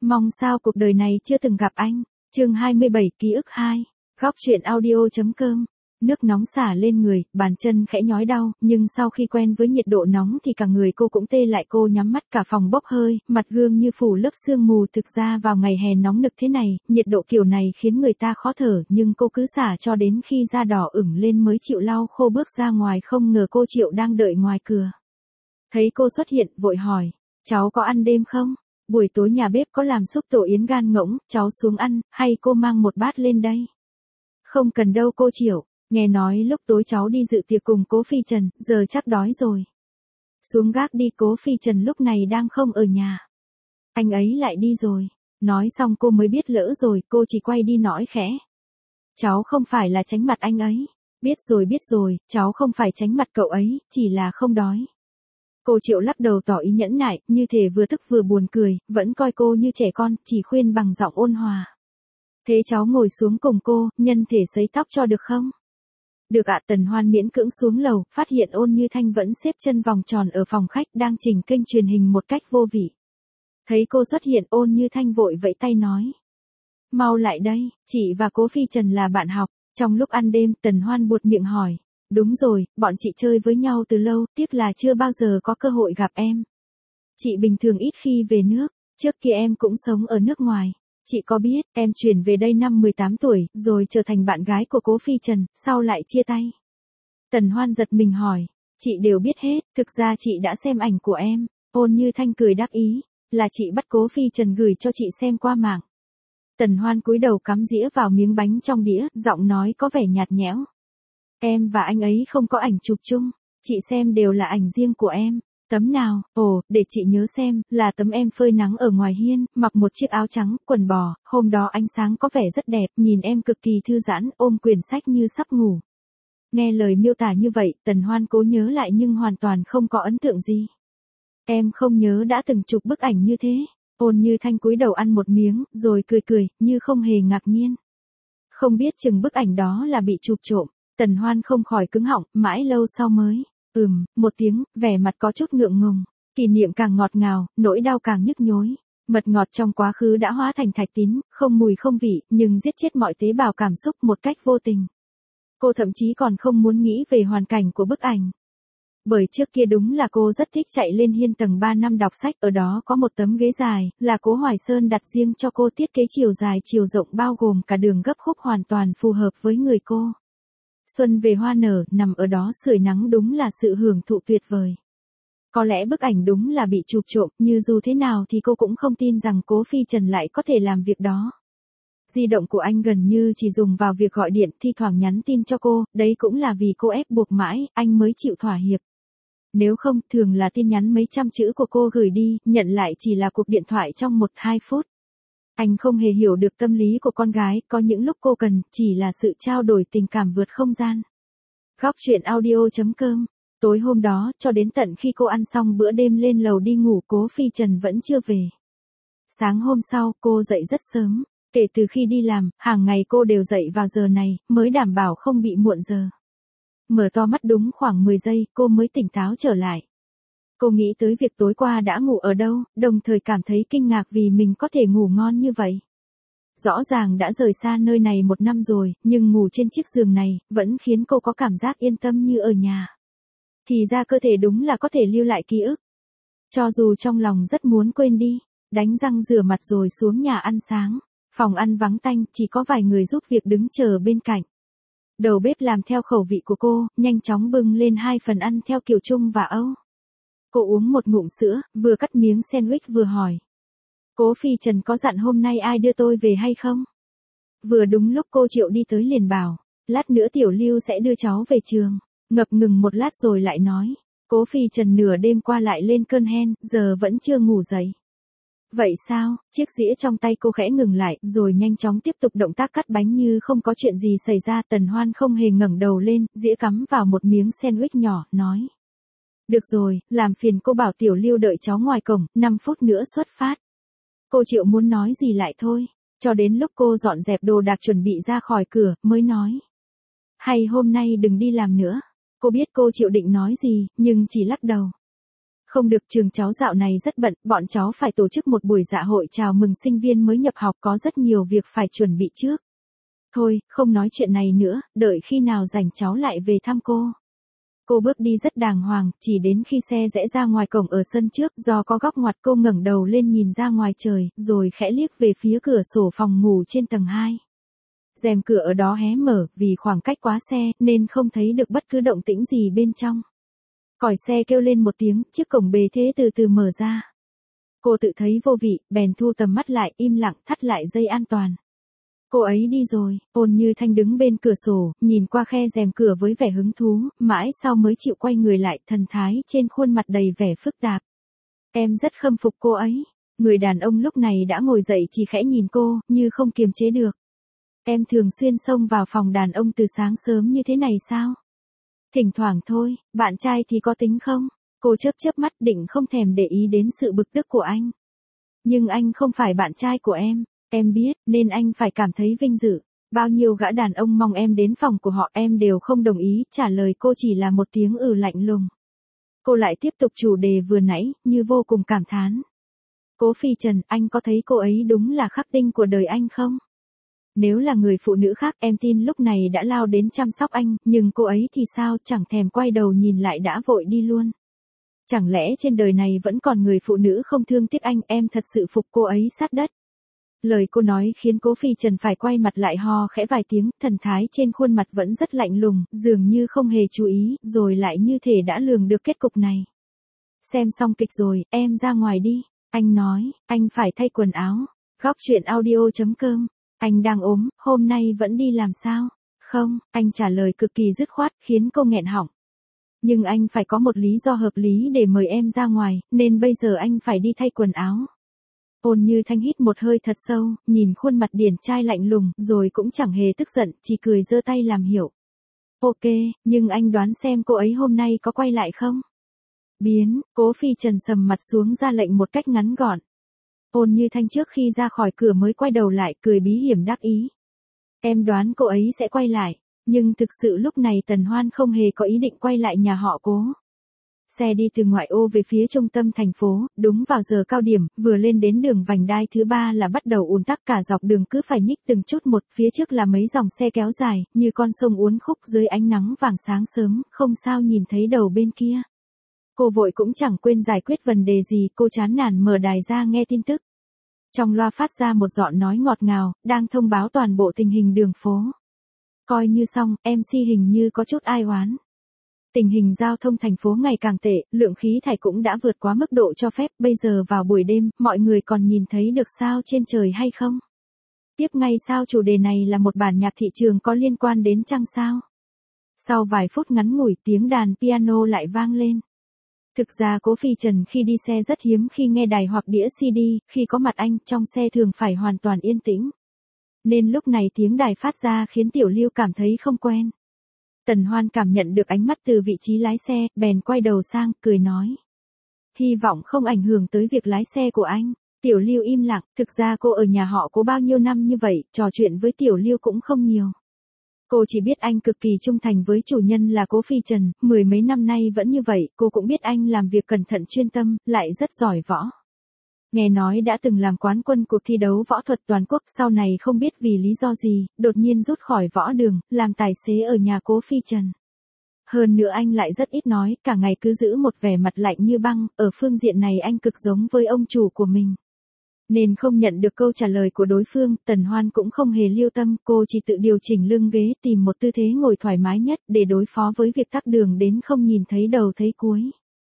Mong sao cuộc đời này chưa từng gặp anh. Chương 27 ký ức 2. Góc truyện audio.com. Nước nóng xả lên người, bàn chân khẽ nhói đau, nhưng sau khi quen với nhiệt độ nóng thì cả người cô cũng tê lại, cô nhắm mắt cả phòng bốc hơi, mặt gương như phủ lớp sương mù. Thực ra vào ngày hè nóng nực thế này, nhiệt độ kiểu này khiến người ta khó thở, nhưng cô cứ xả cho đến khi da đỏ ửng lên mới chịu lau khô bước ra ngoài. Không ngờ cô Triệu đang đợi ngoài cửa. Thấy cô xuất hiện, vội hỏi, cháu có ăn đêm không? Buổi tối nhà bếp có làm súp tổ yến gan ngỗng, cháu xuống ăn, hay cô mang một bát lên đây? Không cần đâu cô Triệu, nghe nói lúc tối cháu đi dự tiệc cùng cố Phi Trần, giờ chắc đói rồi. Xuống gác đi, cố Phi Trần lúc này đang không ở nhà. Anh ấy lại đi rồi. Nói xong cô mới biết lỡ rồi, cô chỉ quay đi nói khẽ. Cháu không phải là tránh mặt anh ấy. Biết rồi, cháu không phải tránh mặt cậu ấy, chỉ là không đói. Cô Triệu lắc đầu tỏ ý nhẫn nại, như thể vừa tức vừa buồn cười, vẫn coi cô như trẻ con, chỉ khuyên bằng giọng ôn hòa. Thế cháu ngồi xuống cùng cô, nhân thể sấy tóc cho được không? Được ạ. Tần Hoan miễn cưỡng xuống lầu, phát hiện Ôn Như Thanh vẫn xếp chân vòng tròn ở phòng khách đang chỉnh kênh truyền hình một cách vô vị. Thấy cô xuất hiện, Ôn Như Thanh vội vẫy tay nói. Mau lại đây, chị và cố Phi Trần là bạn học. Trong lúc ăn đêm, Tần Hoan buột miệng hỏi. Đúng rồi, bọn chị chơi với nhau từ lâu, tiếc là chưa bao giờ có cơ hội gặp em. Chị bình thường ít khi về nước, trước kia em cũng sống ở nước ngoài. Chị có biết, em chuyển về đây năm 18 tuổi, rồi trở thành bạn gái của cố Phi Trần, sau lại chia tay. Tần Hoan giật mình hỏi, chị đều biết hết, thực ra chị đã xem ảnh của em. Ôn Như Thanh cười đắc ý, là chị bắt cố Phi Trần gửi cho chị xem qua mạng. Tần Hoan cúi đầu cắm dĩa vào miếng bánh trong đĩa, giọng nói có vẻ nhạt nhẽo. Em và anh ấy không có ảnh chụp chung, chị xem đều là ảnh riêng của em. Tấm nào? Ồ, để chị nhớ xem, là tấm em phơi nắng ở ngoài hiên, mặc một chiếc áo trắng, quần bò, hôm đó ánh sáng có vẻ rất đẹp, nhìn em cực kỳ thư giãn, ôm quyển sách như sắp ngủ. Nghe lời miêu tả như vậy, Tần Hoan cố nhớ lại nhưng hoàn toàn không có ấn tượng gì. Em không nhớ đã từng chụp bức ảnh như thế. Ôn Như Thanh cúi đầu ăn một miếng, rồi cười, như không hề ngạc nhiên. Không biết chừng bức ảnh đó là bị chụp trộm. Tần Hoan không khỏi cứng họng, mãi lâu sau mới. Một tiếng, vẻ mặt có chút ngượng ngùng. Kỷ niệm càng ngọt ngào, nỗi đau càng nhức nhối. Mật ngọt trong quá khứ đã hóa thành thạch tín, không mùi không vị, nhưng giết chết mọi tế bào cảm xúc một cách vô tình. Cô thậm chí còn không muốn nghĩ về hoàn cảnh của bức ảnh. Bởi trước kia đúng là cô rất thích chạy lên hiên tầng 3 năm đọc sách, ở đó có một tấm ghế dài, là cố Hoài Sơn đặt riêng cho cô, thiết kế chiều dài chiều rộng bao gồm cả đường gấp khúc hoàn toàn phù hợp với người cô. Xuân về hoa nở, nằm ở đó sưởi nắng đúng là sự hưởng thụ tuyệt vời. Có lẽ bức ảnh đúng là bị chụp trộm, nhưng dù thế nào thì cô cũng không tin rằng cố Phi Trần lại có thể làm việc đó. Di động của anh gần như chỉ dùng vào việc gọi điện, thi thoảng nhắn tin cho cô, đấy cũng là vì cô ép buộc mãi, anh mới chịu thỏa hiệp. Nếu không, thường là tin nhắn mấy trăm chữ của cô gửi đi, nhận lại chỉ là cuộc điện thoại trong 1-2 phút. Anh không hề hiểu được tâm lý của con gái, có những lúc cô cần, chỉ là sự trao đổi tình cảm vượt không gian. Góc truyện audio.com. Tối hôm đó, cho đến tận khi cô ăn xong bữa đêm lên lầu đi ngủ, cố Phi Trần vẫn chưa về. Sáng hôm sau, cô dậy rất sớm. Kể từ khi đi làm, hàng ngày cô đều dậy vào giờ này, mới đảm bảo không bị muộn giờ. Mở to mắt đúng khoảng 10 giây, cô mới tỉnh táo trở lại. Cô nghĩ tới việc tối qua đã ngủ ở đâu, đồng thời cảm thấy kinh ngạc vì mình có thể ngủ ngon như vậy. Rõ ràng đã rời xa nơi này 1 năm rồi, nhưng ngủ trên chiếc giường này, vẫn khiến cô có cảm giác yên tâm như ở nhà. Thì ra cơ thể đúng là có thể lưu lại ký ức. Cho dù trong lòng rất muốn quên đi, đánh răng rửa mặt rồi xuống nhà ăn sáng. Phòng ăn vắng tanh, chỉ có vài người giúp việc đứng chờ bên cạnh. Đầu bếp làm theo khẩu vị của cô, nhanh chóng bưng lên 2 phần ăn theo kiểu Trung và Âu. Cô uống một ngụm sữa, vừa cắt miếng sandwich vừa hỏi. Cố Phi Trần có dặn hôm nay ai đưa tôi về hay không? Vừa đúng lúc cô Triệu đi tới liền bảo, lát nữa Tiểu Lưu sẽ đưa cháu về trường. Ngập ngừng một lát rồi lại nói, Cố Phi Trần nửa đêm qua lại lên cơn hen, giờ vẫn chưa ngủ dậy. Vậy sao? Chiếc dĩa trong tay cô khẽ ngừng lại, rồi nhanh chóng tiếp tục động tác cắt bánh như không có chuyện gì xảy ra. Tần Hoan không hề ngẩng đầu lên, dĩa cắm vào một miếng sandwich nhỏ, nói. Được rồi, làm phiền cô bảo Tiểu Lưu đợi cháu ngoài cổng, 5 phút nữa xuất phát. Cô Triệu muốn nói gì lại thôi, cho đến lúc cô dọn dẹp đồ đạc chuẩn bị ra khỏi cửa, mới nói. Hay hôm nay đừng đi làm nữa. Cô biết cô Triệu định nói gì, nhưng chỉ lắc đầu. Không được, trường cháu dạo này rất bận, bọn cháu phải tổ chức một buổi dạ hội chào mừng sinh viên mới nhập học, có rất nhiều việc phải chuẩn bị trước. Thôi, không nói chuyện này nữa, đợi khi nào rảnh cháu lại về thăm cô. Cô bước đi rất đàng hoàng, chỉ đến khi xe rẽ ra ngoài cổng ở sân trước, do có góc ngoặt cô ngẩng đầu lên nhìn ra ngoài trời, rồi khẽ liếc về phía cửa sổ phòng ngủ trên tầng 2. Rèm cửa ở đó hé mở, vì khoảng cách quá xe, nên không thấy được bất cứ động tĩnh gì bên trong. Còi xe kêu lên một tiếng, chiếc cổng bề thế từ từ mở ra. Cô tự thấy vô vị, bèn thu tầm mắt lại, im lặng thắt lại dây an toàn. Cô ấy đi rồi. Ôn Như Thanh đứng bên cửa sổ, nhìn qua khe rèm cửa với vẻ hứng thú, mãi sau mới chịu quay người lại, thần thái trên khuôn mặt đầy vẻ phức tạp. Em rất khâm phục cô ấy. Người đàn ông lúc này đã ngồi dậy, chỉ khẽ nhìn cô, như không kiềm chế được. Em thường xuyên xông vào phòng đàn ông từ sáng sớm như thế này sao? Thỉnh thoảng thôi, bạn trai thì có tính không? Cô chớp chớp mắt, định không thèm để ý đến sự bực tức của anh. Nhưng anh không phải bạn trai của em biết, nên anh phải cảm thấy vinh dự. Bao nhiêu gã đàn ông mong em đến phòng của họ, em đều không đồng ý, trả lời cô chỉ là một tiếng lạnh lùng. Cô lại tiếp tục chủ đề vừa nãy, như vô cùng cảm thán. Cố Phi Trần, anh có thấy cô ấy đúng là khắc tinh của đời anh không? Nếu là người phụ nữ khác, em tin lúc này đã lao đến chăm sóc anh, nhưng cô ấy thì sao, chẳng thèm quay đầu nhìn lại đã vội đi luôn. Chẳng lẽ trên đời này vẫn còn người phụ nữ không thương tiếc anh, em thật sự phục cô ấy sát đất. Lời cô nói khiến Cố Phi Trần phải quay mặt lại, ho khẽ vài tiếng, thần thái trên khuôn mặt vẫn rất lạnh lùng, dường như không hề chú ý, rồi lại như thể đã lường được kết cục này. Xem xong kịch rồi, em ra ngoài đi. Anh nói, anh phải thay quần áo. Góc truyện audio.com. Anh đang ốm, hôm nay vẫn đi làm sao? Không, anh trả lời cực kỳ dứt khoát, khiến cô nghẹn họng. Nhưng anh phải có một lý do hợp lý để mời em ra ngoài, nên bây giờ anh phải đi thay quần áo. Ôn Như Thanh hít một hơi thật sâu, nhìn khuôn mặt điển trai lạnh lùng, rồi cũng chẳng hề tức giận, chỉ cười giơ tay làm hiểu. Ok, nhưng anh đoán xem cô ấy hôm nay có quay lại không? Biến, Cố Phi Trần sầm mặt xuống ra lệnh một cách ngắn gọn. Ôn Như Thanh trước khi ra khỏi cửa mới quay đầu lại, cười bí hiểm đắc ý. Em đoán cô ấy sẽ quay lại, nhưng thực sự lúc này Tần Hoan không hề có ý định quay lại nhà họ Cố. Xe đi từ ngoại ô về phía trung tâm thành phố, đúng vào giờ cao điểm, vừa lên đến đường vành đai thứ 3 là bắt đầu ùn tắc, cả dọc đường cứ phải nhích từng chút một, phía trước là mấy dòng xe kéo dài, như con sông uốn khúc dưới ánh nắng vàng sáng sớm, không sao nhìn thấy đầu bên kia. Cô vội cũng chẳng quên giải quyết vấn đề gì, cô chán nản mở đài ra nghe tin tức. Trong loa phát ra một giọng nói ngọt ngào, đang thông báo toàn bộ tình hình đường phố. Coi như xong, MC hình như có chút ai oán. Tình hình giao thông thành phố ngày càng tệ, lượng khí thải cũng đã vượt quá mức độ cho phép, bây giờ vào buổi đêm, mọi người còn nhìn thấy được sao trên trời hay không? Tiếp ngay sao chủ đề này là một bản nhạc thị trường có liên quan đến trăng sao? Sau vài phút ngắn ngủi, tiếng đàn piano lại vang lên. Thực ra Cố Phi Trần khi đi xe rất hiếm khi nghe đài hoặc đĩa CD, khi có mặt anh, trong xe thường phải hoàn toàn yên tĩnh. Nên lúc này tiếng đài phát ra khiến Tiểu Lưu cảm thấy không quen. Tần Hoan cảm nhận được ánh mắt từ vị trí lái xe, bèn quay đầu sang, cười nói. Hy vọng không ảnh hưởng tới việc lái xe của anh. Tiểu Lưu im lặng, thực ra cô ở nhà họ Cố bao nhiêu năm như vậy, trò chuyện với Tiểu Lưu cũng không nhiều. Cô chỉ biết anh cực kỳ trung thành với chủ nhân là Cố Phi Trần, mười mấy năm nay vẫn như vậy, cô cũng biết anh làm việc cẩn thận chuyên tâm, lại rất giỏi võ. Nghe nói đã từng làm quán quân cuộc thi đấu võ thuật toàn quốc, sau này không biết vì lý do gì, đột nhiên rút khỏi võ đường, làm tài xế ở nhà Cố Phi Trần. Hơn nữa anh lại rất ít nói, cả ngày cứ giữ một vẻ mặt lạnh như băng, ở phương diện này anh cực giống với ông chủ của mình. Nên không nhận được câu trả lời của đối phương, Tần Hoan cũng không hề lưu tâm, cô chỉ tự điều chỉnh lưng ghế, tìm một tư thế ngồi thoải mái nhất để đối phó với việc tắc đường đến không nhìn thấy đầu thấy cuối.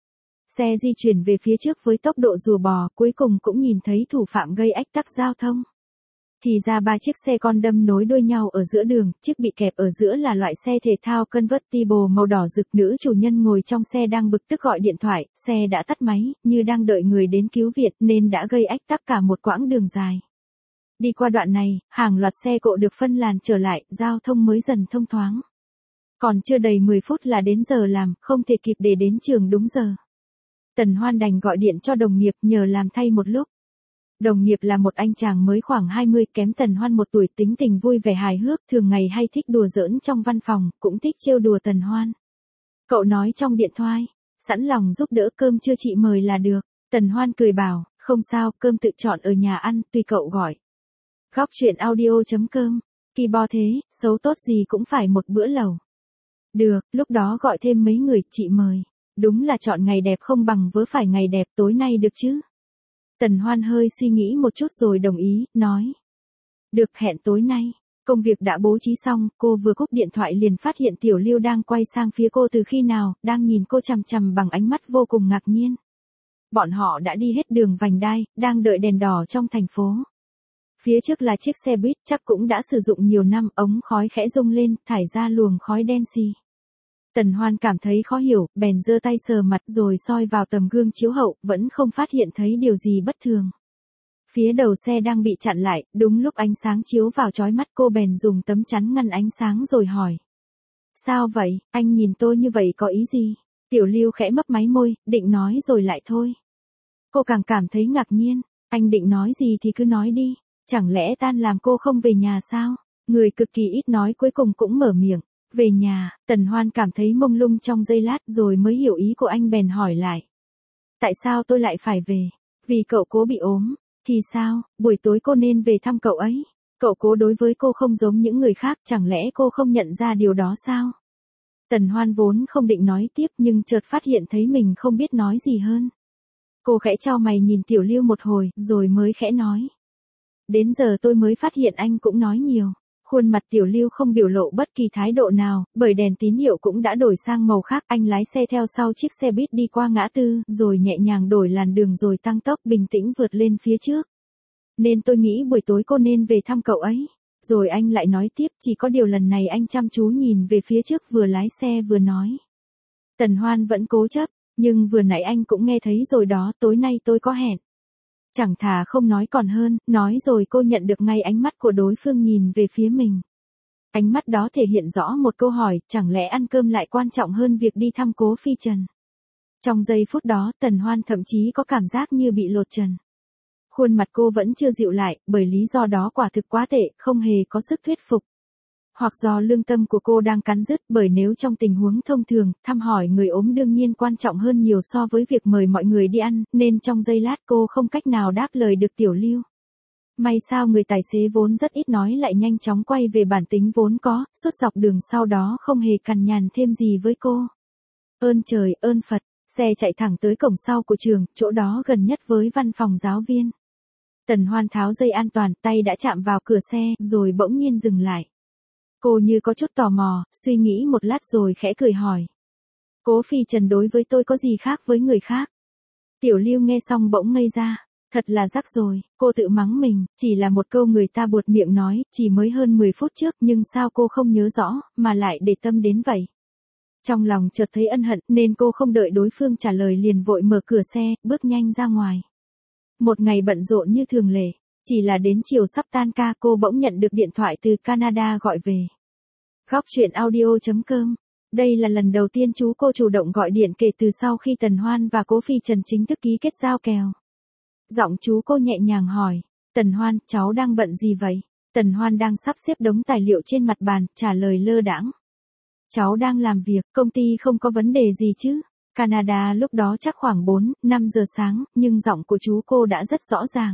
Xe di chuyển về phía trước với tốc độ rùa bò, cuối cùng cũng nhìn thấy thủ phạm gây ách tắc giao thông. Thì ra 3 chiếc xe con đâm nối đuôi nhau ở giữa đường, chiếc bị kẹp ở giữa là loại xe thể thao convertible màu đỏ rực, nữ chủ nhân ngồi trong xe đang bực tức gọi điện thoại, xe đã tắt máy, như đang đợi người đến cứu viện nên đã gây ách tắc cả một quãng đường dài. Đi qua đoạn này, hàng loạt xe cộ được phân làn trở lại, giao thông mới dần thông thoáng. Còn chưa đầy 10 phút là đến giờ làm, không thể kịp để đến trường đúng giờ. Tần Hoan đành gọi điện cho đồng nghiệp nhờ làm thay một lúc. Đồng nghiệp là một anh chàng mới khoảng 20, kém Tần Hoan 1 tuổi, tính tình vui vẻ hài hước, thường ngày hay thích đùa giỡn trong văn phòng, cũng thích trêu đùa Tần Hoan. Cậu nói trong điện thoại, Sẵn lòng giúp đỡ, cơm trưa chị mời là được. Tần Hoan cười bảo, không sao, cơm tự chọn ở nhà ăn, tùy cậu gọi. Góc chuyện audio.com, kỳ bò thế, xấu tốt gì cũng phải một bữa lẩu. Được, lúc đó gọi thêm mấy người, chị mời. Đúng là chọn ngày đẹp không bằng vớ phải ngày đẹp, tối nay được chứ? Tần Hoan hơi suy nghĩ một chút rồi đồng ý, nói. Được, hẹn tối nay. Công việc đã bố trí xong, cô vừa cúp điện thoại liền phát hiện Tiểu Lưu đang quay sang phía cô từ khi nào, đang nhìn cô chằm chằm bằng ánh mắt vô cùng ngạc nhiên. Bọn họ đã đi hết đường vành đai, đang đợi đèn đỏ trong thành phố. Phía trước là chiếc xe buýt, chắc cũng đã sử dụng nhiều năm, ống khói khẽ rung lên, thải ra luồng khói đen xì. Tần Hoan cảm thấy khó hiểu, bèn giơ tay sờ mặt rồi soi vào tấm gương chiếu hậu, vẫn không phát hiện thấy điều gì bất thường. Phía đầu xe đang bị chặn lại, đúng lúc ánh sáng chiếu vào chói mắt, cô bèn dùng tấm chắn ngăn ánh sáng rồi hỏi. Sao vậy, anh nhìn tôi như vậy có ý gì? Tiểu Lưu khẽ mấp máy môi, định nói rồi lại thôi. Cô càng cảm thấy ngạc nhiên, anh định nói gì thì cứ nói đi, chẳng lẽ tan làm cô không về nhà sao? Người cực kỳ ít nói cuối cùng cũng mở miệng. Về nhà, Tần Hoan cảm thấy mông lung trong giây lát rồi mới hiểu ý của anh bèn hỏi lại. Tại sao tôi lại phải về? Vì cậu Cố bị ốm. Thì sao, buổi tối cô nên về thăm cậu ấy. Cậu Cố đối với cô không giống những người khác, chẳng lẽ cô không nhận ra điều đó sao? Tần Hoan vốn không định nói tiếp nhưng chợt phát hiện thấy mình không biết nói gì hơn. Cô khẽ chau mày nhìn Tiểu Lưu một hồi, rồi mới khẽ nói. Đến giờ tôi mới phát hiện anh cũng nói nhiều. Khuôn mặt Tiểu Lưu không biểu lộ bất kỳ thái độ nào, bởi đèn tín hiệu cũng đã đổi sang màu khác. Anh lái xe theo sau chiếc xe buýt đi qua ngã tư, rồi nhẹ nhàng đổi làn đường rồi tăng tốc bình tĩnh vượt lên phía trước. Nên tôi nghĩ buổi tối cô nên về thăm cậu ấy. Rồi anh lại nói tiếp, chỉ có điều lần này anh chăm chú nhìn về phía trước vừa lái xe vừa nói. Tần Hoan vẫn cố chấp, nhưng vừa nãy anh cũng nghe thấy rồi đó, tối nay tôi có hẹn. Chẳng thà không nói còn hơn, nói rồi cô nhận được ngay ánh mắt của đối phương nhìn về phía mình. Ánh mắt đó thể hiện rõ một câu hỏi, chẳng lẽ ăn cơm lại quan trọng hơn việc đi thăm Cố Phi Trần. Trong giây phút đó, Tần Hoan thậm chí có cảm giác như bị lột trần. Khuôn mặt cô vẫn chưa dịu lại, bởi lý do đó quả thực quá tệ, không hề có sức thuyết phục. Hoặc do lương tâm của cô đang cắn rứt, bởi nếu trong tình huống thông thường, thăm hỏi người ốm đương nhiên quan trọng hơn nhiều so với việc mời mọi người đi ăn, nên trong giây lát cô không cách nào đáp lời được Tiểu Lưu. May sao người tài xế vốn rất ít nói lại nhanh chóng quay về bản tính vốn có, suốt dọc đường sau đó không hề cằn nhằn thêm gì với cô. Ơn trời, ơn Phật, xe chạy thẳng tới cổng sau của trường, chỗ đó gần nhất với văn phòng giáo viên. Tần Hoan tháo dây an toàn, tay đã chạm vào cửa xe, rồi bỗng nhiên dừng lại. Cô như có chút tò mò, suy nghĩ một lát rồi khẽ cười hỏi. Cố Phi Trần đối với tôi có gì khác với người khác? Tiểu Lưu nghe xong bỗng ngây ra. Thật là rắc rồi, cô tự mắng mình, chỉ là một câu người ta buột miệng nói, chỉ mới hơn 10 phút trước nhưng sao cô không nhớ rõ, mà lại để tâm đến vậy. Trong lòng chợt thấy ân hận nên cô không đợi đối phương trả lời liền vội mở cửa xe, bước nhanh ra ngoài. Một ngày bận rộn như thường lệ. Chỉ là đến chiều sắp tan ca cô bỗng nhận được điện thoại từ Canada gọi về. Góc chuyện audio.com. Đây là lần đầu tiên chú cô chủ động gọi điện kể từ sau khi Tần Hoan và Cố Phi Trần chính thức ký kết giao kèo. Giọng chú cô nhẹ nhàng hỏi. Tần Hoan, cháu đang bận gì vậy? Tần Hoan đang sắp xếp đống tài liệu trên mặt bàn, trả lời lơ đãng. Cháu đang làm việc, công ty không có vấn đề gì chứ? Canada lúc đó chắc khoảng 4, 5 giờ sáng, nhưng giọng của chú cô đã rất rõ ràng.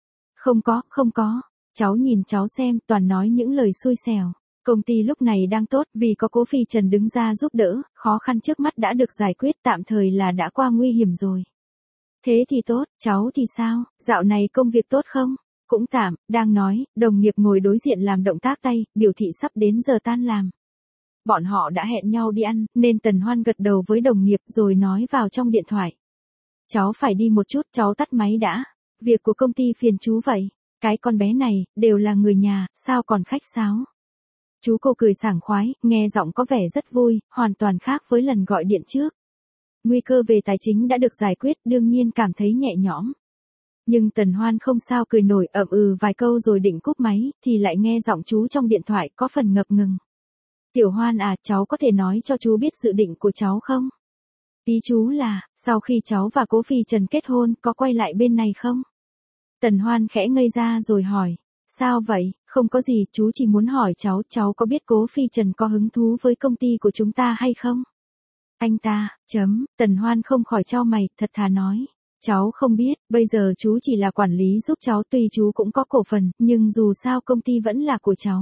Không có. Cháu nhìn cháu xem, toàn nói những lời xui xẻo. Công ty lúc này đang tốt vì có Cố Phi Trần đứng ra giúp đỡ, khó khăn trước mắt đã được giải quyết, tạm thời là đã qua nguy hiểm rồi. Thế thì tốt, cháu thì sao, dạo này công việc tốt không? Cũng tạm, đang nói, đồng nghiệp ngồi đối diện làm động tác tay, biểu thị sắp đến giờ tan làm. Bọn họ đã hẹn nhau đi ăn, nên Tần Hoan gật đầu với đồng nghiệp rồi nói vào trong điện thoại. Cháu phải đi một chút, cháu tắt máy đã. Việc của công ty phiền chú vậy. Cái con bé này, đều là người nhà, sao còn khách sáo. Chú cô cười sảng khoái, nghe giọng có vẻ rất vui, hoàn toàn khác với lần gọi điện trước. Nguy cơ về tài chính đã được giải quyết, đương nhiên cảm thấy nhẹ nhõm. Nhưng Tần Hoan không sao cười nổi, ậm ừ vài câu rồi định cúp máy, thì lại nghe giọng chú trong điện thoại có phần ngập ngừng. Tiểu Hoan à, cháu có thể nói cho chú biết dự định của cháu không? Ý chú là, sau khi cháu và Cố Phi Trần kết hôn, có quay lại bên này không? Tần Hoan khẽ ngây ra rồi hỏi. Sao vậy, không có gì, chú chỉ muốn hỏi cháu có biết Cố Phi Trần có hứng thú với công ty của chúng ta hay không? Anh ta, Tần Hoan không khỏi chau mày, thật thà nói. Cháu không biết, bây giờ chú chỉ là quản lý giúp cháu, tuy chú cũng có cổ phần, nhưng dù sao công ty vẫn là của cháu.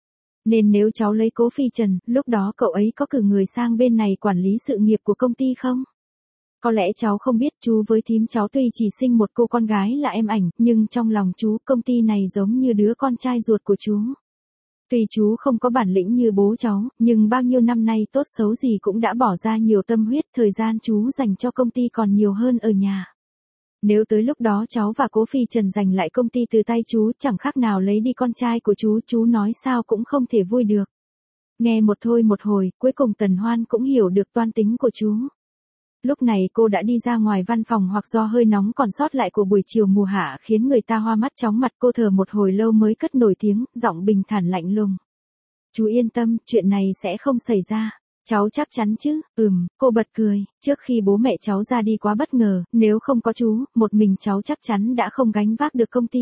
Nên nếu cháu lấy Cố Phi Trần, lúc đó cậu ấy có cử người sang bên này quản lý sự nghiệp của công ty không? Có lẽ cháu không biết, chú với thím cháu tuy chỉ sinh một cô con gái là em ảnh, nhưng trong lòng chú, công ty này giống như đứa con trai ruột của chú. Tuy chú không có bản lĩnh như bố cháu, nhưng bao nhiêu năm nay tốt xấu gì cũng đã bỏ ra nhiều tâm huyết, thời gian chú dành cho công ty còn nhiều hơn ở nhà. Nếu tới lúc đó cháu và Cố Phi Trần giành lại công ty từ tay chú, chẳng khác nào lấy đi con trai của chú nói sao cũng không thể vui được. Nghe một thôi một hồi, cuối cùng Tần Hoan cũng hiểu được toan tính của chú. Lúc này cô đã đi ra ngoài văn phòng, hoặc do hơi nóng còn sót lại của buổi chiều mùa hạ khiến người ta hoa mắt chóng mặt, cô thở một hồi lâu mới cất nổi tiếng, giọng bình thản lạnh lùng. Chú yên tâm, chuyện này sẽ không xảy ra. Cháu chắc chắn chứ? Cô bật cười, trước khi bố mẹ cháu ra đi quá bất ngờ, nếu không có chú, một mình cháu chắc chắn đã không gánh vác được công ty.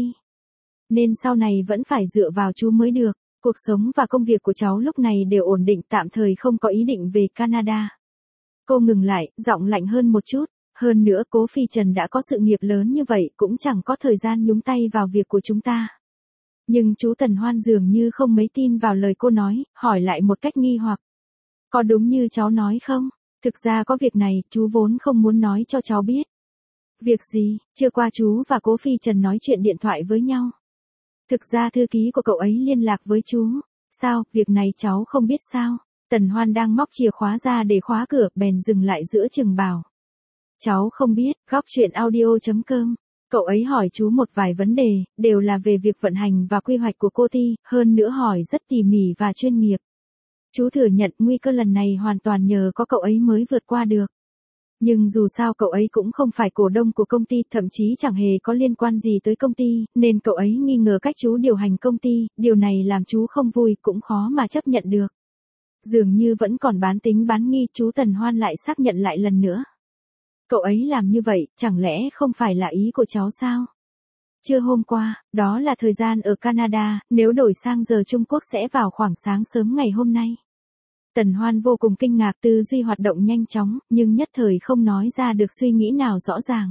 Nên sau này vẫn phải dựa vào chú mới được. Cuộc sống và công việc của cháu lúc này đều ổn định, tạm thời không có ý định về Canada. Cô ngừng lại, giọng lạnh hơn một chút. Hơn nữa Cố Phi Trần đã có sự nghiệp lớn như vậy, cũng chẳng có thời gian nhúng tay vào việc của chúng ta. Nhưng chú Tần Hoan dường như không mấy tin vào lời cô nói, hỏi lại một cách nghi hoặc. Có đúng như cháu nói không? Thực ra có việc này, chú vốn không muốn nói cho cháu biết. Việc gì? Trưa qua chú và Cố Phi Trần nói chuyện điện thoại với nhau. Thực ra thư ký của cậu ấy liên lạc với chú. Sao, việc này cháu không biết sao? Tần Hoan đang móc chìa khóa ra để khóa cửa, bèn dừng lại giữa chừng bảo. Cháu không biết, góc chuyện audio.com. Cậu ấy hỏi chú một vài vấn đề, đều là về việc vận hành và quy hoạch của cô ty, hơn nữa hỏi rất tỉ mỉ và chuyên nghiệp. Chú thừa nhận nguy cơ lần này hoàn toàn nhờ có cậu ấy mới vượt qua được. Nhưng dù sao cậu ấy cũng không phải cổ đông của công ty, thậm chí chẳng hề có liên quan gì tới công ty, nên cậu ấy nghi ngờ cách chú điều hành công ty, điều này làm chú không vui, cũng khó mà chấp nhận được. Dường như vẫn còn bán tính bán nghi, chú Tần Hoan lại xác nhận lại lần nữa. Cậu ấy làm như vậy, chẳng lẽ không phải là ý của cháu sao? Trưa hôm qua, đó là thời gian ở Canada, nếu đổi sang giờ Trung Quốc sẽ vào khoảng sáng sớm ngày hôm nay. Tần Hoan vô cùng kinh ngạc, tư duy hoạt động nhanh chóng, nhưng nhất thời không nói ra được suy nghĩ nào rõ ràng.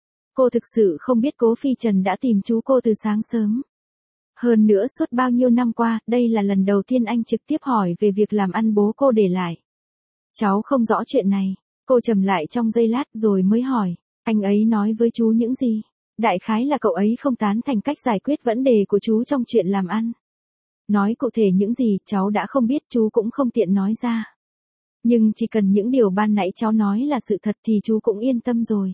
Cô thực sự không biết Cố Phi Trần đã tìm chú cô từ sáng sớm. Hơn nữa suốt bao nhiêu năm qua, đây là lần đầu tiên anh trực tiếp hỏi về việc làm ăn bố cô để lại. Cháu không rõ chuyện này. Cô trầm lại trong giây lát rồi mới hỏi. Anh ấy nói với chú những gì? Đại khái là cậu ấy không tán thành cách giải quyết vấn đề của chú trong chuyện làm ăn. Nói cụ thể những gì, cháu đã không biết, chú cũng không tiện nói ra. Nhưng chỉ cần những điều ban nãy cháu nói là sự thật thì chú cũng yên tâm rồi.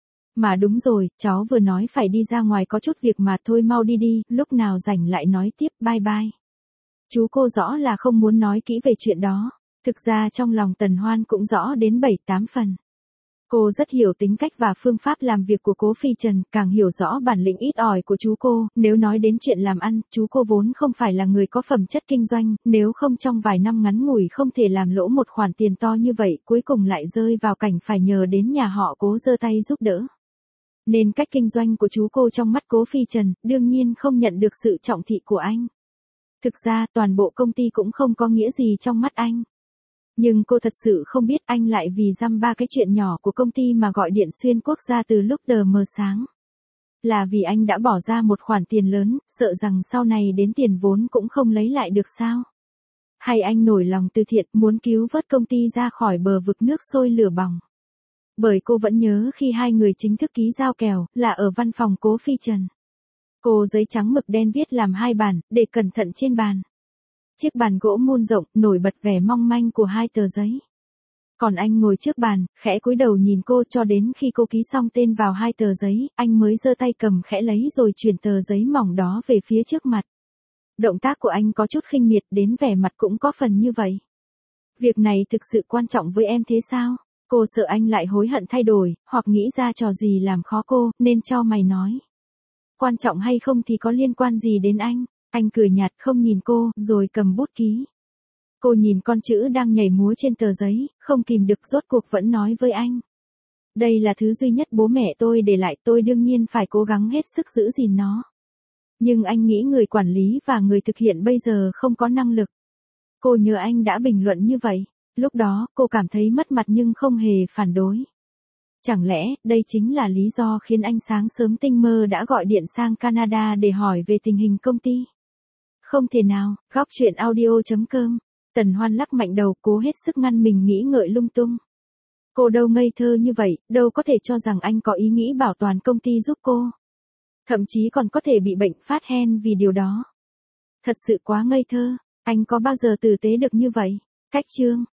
Mà đúng rồi, cháu vừa nói phải đi ra ngoài có chút việc mà, thôi mau đi đi, lúc nào rảnh lại nói tiếp, bye bye. Chú cô rõ là không muốn nói kỹ về chuyện đó. Thực ra trong lòng Tần Hoan cũng rõ đến 7-8 phần. Cô rất hiểu tính cách và phương pháp làm việc của Cố Phi Trần, càng hiểu rõ bản lĩnh ít ỏi của chú cô. Nếu nói đến chuyện làm ăn, chú cô vốn không phải là người có phẩm chất kinh doanh, nếu không trong vài năm ngắn ngủi không thể làm lỗ một khoản tiền to như vậy, cuối cùng lại rơi vào cảnh phải nhờ đến nhà họ Cố giơ tay giúp đỡ. Nên cách kinh doanh của chú cô trong mắt Cố Phi Trần, đương nhiên không nhận được sự trọng thị của anh. Thực ra toàn bộ công ty cũng không có nghĩa gì trong mắt anh. Nhưng cô thật sự không biết anh lại vì dăm ba cái chuyện nhỏ của công ty mà gọi điện xuyên quốc gia từ lúc tờ mờ sáng. Là vì anh đã bỏ ra một khoản tiền lớn, sợ rằng sau này đến tiền vốn cũng không lấy lại được sao? Hay anh nổi lòng từ thiện muốn cứu vớt công ty ra khỏi bờ vực nước sôi lửa bỏng? Bởi cô vẫn nhớ khi hai người chính thức ký giao kèo, là ở văn phòng Cố Phi Trần. Cô giấy trắng mực đen viết làm 2 bản, để cẩn thận trên bàn. Chiếc bàn gỗ mun rộng, nổi bật vẻ mong manh của 2 tờ giấy. Còn anh ngồi trước bàn, khẽ cúi đầu nhìn cô cho đến khi cô ký xong tên vào 2 tờ giấy, anh mới giơ tay cầm khẽ lấy rồi chuyển tờ giấy mỏng đó về phía trước mặt. Động tác của anh có chút khinh miệt, đến vẻ mặt cũng có phần như vậy. Việc này thực sự quan trọng với em thế sao? Cô sợ anh lại hối hận thay đổi, hoặc nghĩ ra trò gì làm khó cô, nên chau mày nói. Quan trọng hay không thì có liên quan gì đến anh? Anh cười nhạt không nhìn cô, rồi cầm bút ký. Cô nhìn con chữ đang nhảy múa trên tờ giấy, không kìm được rốt cuộc vẫn nói với anh. Đây là thứ duy nhất bố mẹ tôi để lại, tôi đương nhiên phải cố gắng hết sức giữ gìn nó. Nhưng anh nghĩ người quản lý và người thực hiện bây giờ không có năng lực. Cô nhớ anh đã bình luận như vậy. Lúc đó, cô cảm thấy mất mặt nhưng không hề phản đối. Chẳng lẽ, đây chính là lý do khiến anh sáng sớm tinh mơ đã gọi điện sang Canada để hỏi về tình hình công ty? Không thể nào, góc chuyện audio.com. Tần Hoan lắc mạnh đầu, cố hết sức ngăn mình nghĩ ngợi lung tung. Cô đâu ngây thơ như vậy, đâu có thể cho rằng anh có ý nghĩ bảo toàn công ty giúp cô. Thậm chí còn có thể bị bệnh phát hen vì điều đó. Thật sự quá ngây thơ, anh có bao giờ tử tế được như vậy? Cách chương